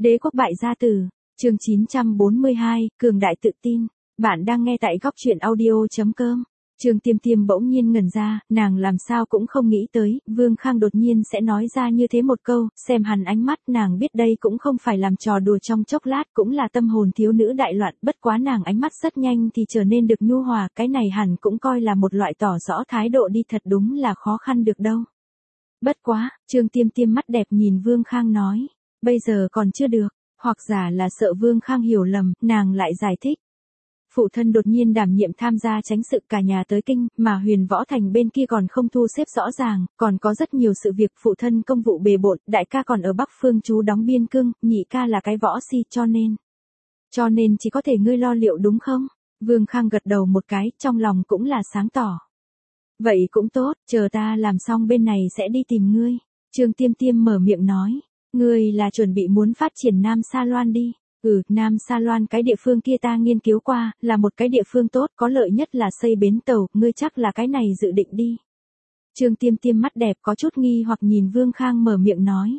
Đế quốc bại gia tử, chương 942, cường đại tự tin. Bạn đang nghe tại góc truyện audio.com. Trương Tiêm Tiêm bỗng nhiên ngẩn ra, nàng làm sao cũng không nghĩ tới, Vương Khang đột nhiên sẽ nói ra như thế một câu, xem hắn ánh mắt, nàng biết đây cũng không phải làm trò đùa trong chốc lát, cũng là tâm hồn thiếu nữ đại loạn, bất quá nàng ánh mắt rất nhanh thì trở nên được nhu hòa, cái này hẳn cũng coi là một loại tỏ rõ thái độ đi, thật đúng là khó khăn được đâu. Bất quá, Trương Tiêm Tiêm mắt đẹp nhìn Vương Khang nói, bây giờ còn chưa được, hoặc giả là sợ Vương Khang hiểu lầm, nàng lại giải thích. Phụ thân đột nhiên đảm nhiệm tham gia tránh sự cả nhà tới kinh, mà Huyền Võ Thành bên kia còn không thu xếp rõ ràng, còn có rất nhiều sự việc phụ thân công vụ bề bộn, đại ca còn ở Bắc Phương trú đóng biên cương, nhị ca là cái võ si cho nên chỉ có thể ngươi lo liệu đúng không? Vương Khang gật đầu một cái, trong lòng cũng là sáng tỏ. Vậy cũng tốt, chờ ta làm xong bên này sẽ đi tìm ngươi. Trương Tiêm Tiêm mở miệng nói, ngươi là chuẩn bị muốn phát triển Nam Sa Loan đi. Nam Sa Loan cái địa phương kia ta nghiên cứu qua, là một cái địa phương tốt, có lợi nhất là xây bến tàu, ngươi chắc là cái này dự định đi. Trương Tiêm Tiêm mắt đẹp có chút nghi hoặc nhìn Vương Khang mở miệng nói.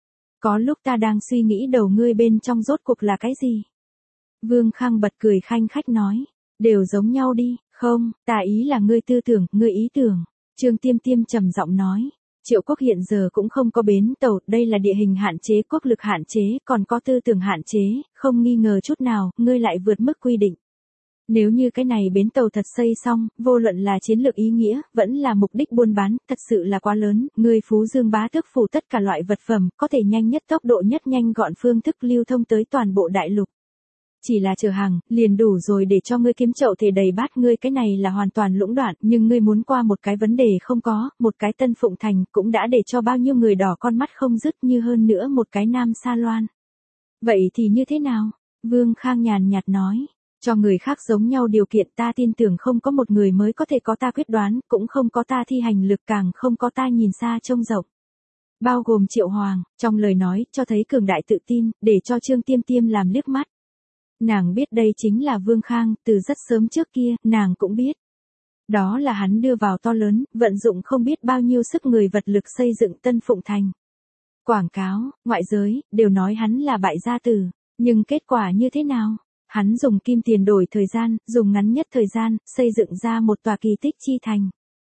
Có lúc ta đang suy nghĩ đầu ngươi bên trong rốt cuộc là cái gì? Vương Khang bật cười khanh khách nói, đều giống nhau đi, không, ta ý là ngươi tư tưởng, ngươi ý tưởng. Trương Tiêm Tiêm trầm giọng nói. Triệu quốc hiện giờ cũng không có bến tàu, đây là địa hình hạn chế, quốc lực hạn chế, còn có tư tưởng hạn chế, không nghi ngờ chút nào, ngươi lại vượt mức quy định. Nếu như cái này bến tàu thật xây xong, vô luận là chiến lược ý nghĩa, vẫn là mục đích buôn bán, thật sự là quá lớn, ngươi Phú Dương bá tước phủ tất cả loại vật phẩm, có thể nhanh nhất tốc độ nhất nhanh gọn phương thức lưu thông tới toàn bộ đại lục. Chỉ là chở hàng, liền đủ rồi để cho ngươi kiếm chậu thể đầy bát, ngươi cái này là hoàn toàn lũng đoạn, nhưng ngươi muốn qua một cái vấn đề không có, một cái Tân Phụng Thành cũng đã để cho bao nhiêu người đỏ con mắt không dứt, như hơn nữa một cái Nam Sa Loan. Vậy thì như thế nào? Vương Khang nhàn nhạt nói, cho người khác giống nhau điều kiện, ta tin tưởng không có một người mới có thể có ta quyết đoán, cũng không có ta thi hành lực, càng không có ta nhìn xa trông rộng. Bao gồm Triệu Hoàng, trong lời nói, cho thấy cường đại tự tin, để cho Trương Tiêm Tiêm làm liếc mắt. Nàng biết đây chính là Vương Khang, từ rất sớm trước kia, nàng cũng biết. Đó là hắn đưa vào to lớn, vận dụng không biết bao nhiêu sức người vật lực xây dựng Tân Phụng Thành. Quảng cáo, ngoại giới, đều nói hắn là bại gia tử, nhưng kết quả như thế nào? Hắn dùng kim tiền đổi thời gian, dùng ngắn nhất thời gian, xây dựng ra một tòa kỳ tích chi thành.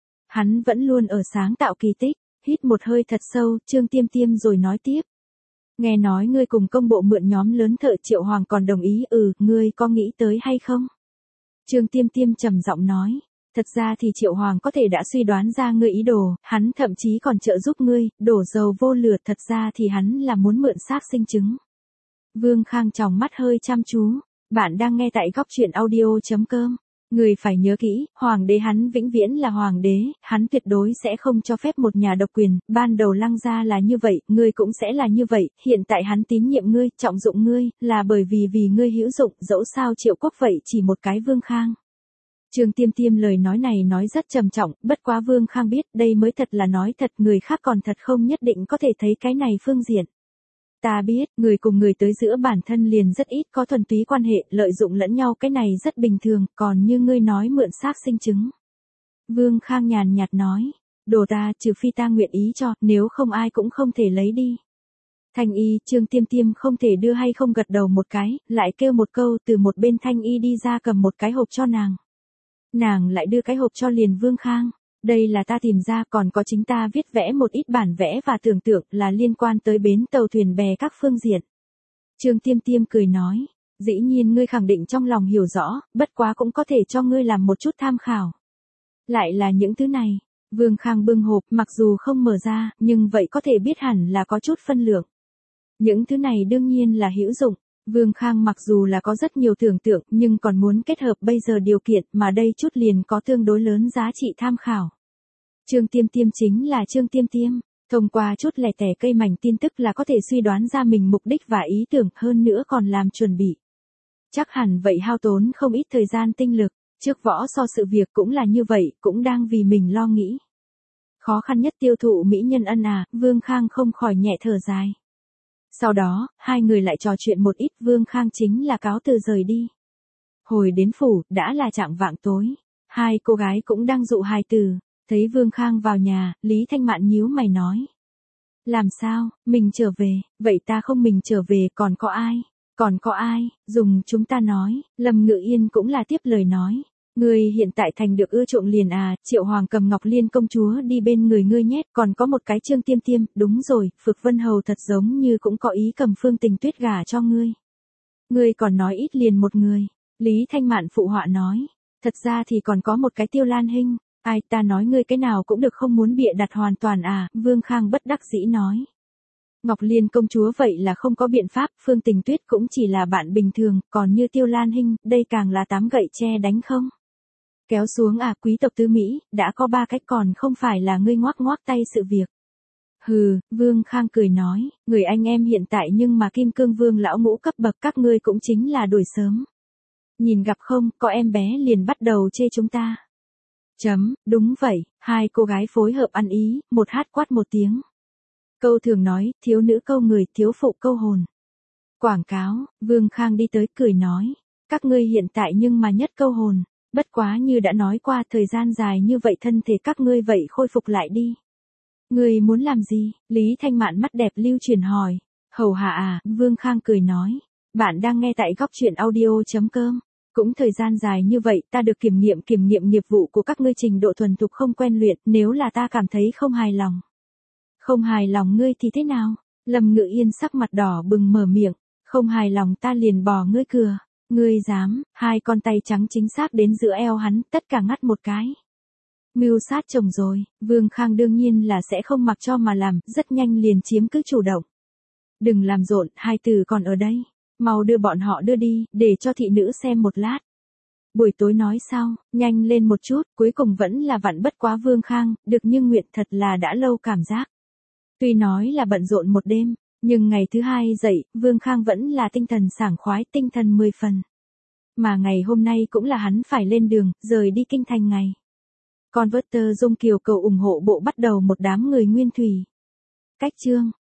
Hắn vẫn luôn ở sáng tạo kỳ tích, hít một hơi thật sâu, Trương Tiêm Tiêm rồi nói tiếp. Nghe nói ngươi cùng công bộ mượn nhóm lớn thợ, Triệu Hoàng còn đồng ý, ngươi có nghĩ tới hay không? Trương Tiêm Tiêm trầm giọng nói, thật ra thì Triệu Hoàng có thể đã suy đoán ra ngươi ý đồ, hắn thậm chí còn trợ giúp ngươi, đổ dầu vô lửa, thật ra thì hắn là muốn mượn xác sinh chứng. Vương Khang tròng mắt hơi chăm chú, bạn đang nghe tại góc truyện audio.com. Người phải nhớ kỹ, hoàng đế hắn vĩnh viễn là hoàng đế, hắn tuyệt đối sẽ không cho phép một nhà độc quyền, ban đầu Lăng gia là như vậy, ngươi cũng sẽ là như vậy, hiện tại hắn tín nhiệm ngươi, trọng dụng ngươi, là bởi vì ngươi hữu dụng, dẫu sao Triệu quốc vậy chỉ một cái Vương Khang. Trương Tiêm Tiêm lời nói này nói rất trầm trọng, bất quá Vương Khang biết đây mới thật là nói thật, người khác còn thật không nhất định có thể thấy cái này phương diện. Ta biết, người cùng người tới giữa bản thân liền rất ít có thuần túy quan hệ, lợi dụng lẫn nhau cái này rất bình thường, còn như ngươi nói mượn xác sinh chứng. Vương Khang nhàn nhạt nói, đồ ta trừ phi ta nguyện ý cho, nếu không ai cũng không thể lấy đi. Thanh y, Trương Tiêm Tiêm không thể đưa hay không gật đầu một cái, lại kêu một câu, từ một bên thanh y đi ra cầm một cái hộp cho nàng. Nàng lại đưa cái hộp cho liền Vương Khang. Đây là ta tìm ra, còn có chính ta viết vẽ một ít bản vẽ và tưởng tượng là liên quan tới bến tàu thuyền bè các phương diện. Trương Tiêm Tiêm cười nói, dĩ nhiên ngươi khẳng định trong lòng hiểu rõ, bất quá cũng có thể cho ngươi làm một chút tham khảo. Lại là những thứ này, Vương Khang bưng hộp, mặc dù không mở ra, nhưng vậy có thể biết hẳn là có chút phân lượng. Những thứ này đương nhiên là hữu dụng. Vương Khang mặc dù là có rất nhiều tưởng tượng, nhưng còn muốn kết hợp bây giờ điều kiện, mà đây chút liền có tương đối lớn giá trị tham khảo. Trương Tiêm Tiêm chính là Trương Tiêm Tiêm, thông qua chút lẻ tẻ cây mảnh tin tức là có thể suy đoán ra mình mục đích và ý tưởng, hơn nữa còn làm chuẩn bị. Chắc hẳn vậy hao tốn không ít thời gian tinh lực, trước võ so sự việc cũng là như vậy, cũng đang vì mình lo nghĩ. Khó khăn nhất tiêu thụ mỹ nhân ân à, Vương Khang không khỏi nhẹ thở dài. Sau đó, hai người lại trò chuyện một ít, Vương Khang chính là cáo từ rời đi. Hồi đến phủ, đã là chạng vạng tối. Hai cô gái cũng đang dụ hài tử. Thấy Vương Khang vào nhà, Lý Thanh Mạn nhíu mày nói. Làm sao, mình trở về, vậy ta không mình trở về còn có ai? Còn có ai, dùng chúng ta nói, Lâm Ngự Yên cũng là tiếp lời nói. Ngươi hiện tại thành được ưa chuộng liền à, Triệu Hoàng cầm Ngọc Liên công chúa đi bên người ngươi nhét, còn có một cái Trương Tiêm Tiêm, đúng rồi, Phược Vân Hầu thật giống như cũng có ý cầm Phương Tình Tuyết gả cho ngươi. Ngươi còn nói ít liền một người, Lý Thanh Mạn phụ họa nói, thật ra thì còn có một cái Tiêu Lan Hinh, ai ta nói ngươi cái nào cũng được không muốn bịa đặt hoàn toàn à, Vương Khang bất đắc dĩ nói. Ngọc Liên công chúa vậy là không có biện pháp, Phương Tình Tuyết cũng chỉ là bạn bình thường, còn như Tiêu Lan Hinh, đây càng là tám gậy tre đánh không. Kéo xuống à, quý tộc tứ Mỹ, đã có 3 cách còn không phải là ngươi ngoác ngoác tay sự việc. Hừ, Vương Khang cười nói, người anh em hiện tại nhưng mà Kim Cương Vương lão ngũ cấp bậc các ngươi cũng chính là đuổi sớm. Nhìn gặp không, có em bé liền bắt đầu chê chúng ta. Đúng vậy, hai cô gái phối hợp ăn ý, một hát quát một tiếng. Câu thường nói, thiếu nữ câu người, thiếu phụ câu hồn. Quảng cáo, Vương Khang đi tới cười nói, các ngươi hiện tại nhưng mà nhất câu hồn, bất quá như đã nói qua thời gian dài như vậy thân thể các ngươi vậy khôi phục lại đi. Ngươi muốn làm gì? Lý Thanh Mạn mắt đẹp lưu truyền hỏi. Hầu hạ à, Vương Khang cười nói, bạn đang nghe tại góc truyện audio.com. Cũng thời gian dài như vậy ta được kiểm nghiệm nghiệp vụ của các ngươi trình độ thuần thục không quen luyện, nếu là ta cảm thấy không hài lòng. Không hài lòng ngươi thì thế nào? Lâm Ngự Yên sắc mặt đỏ bừng mở miệng, không hài lòng ta liền bỏ ngươi cửa. Ngươi dám, hai con tay trắng chính xác đến giữa eo hắn, tất cả ngắt một cái. Mưu sát chồng rồi, Vương Khang đương nhiên là sẽ không mặc cho mà làm, rất nhanh liền chiếm cứ chủ động. Đừng làm rộn, hai từ còn ở đây. Mau đưa bọn họ đưa đi, để cho thị nữ xem một lát. Buổi tối nói sau, nhanh lên một chút, cuối cùng vẫn là vặn bất quá Vương Khang, được như nguyện thật là đã lâu cảm giác. Tuy nói là bận rộn một đêm, nhưng ngày thứ hai dậy, Vương Khang vẫn là tinh thần sảng khoái, tinh thần 10 phần. Mà ngày hôm nay cũng là hắn phải lên đường, rời đi kinh thành ngày. Converter Dung Kiều cầu ủng hộ bộ bắt đầu một đám người nguyên thủy. Cách chương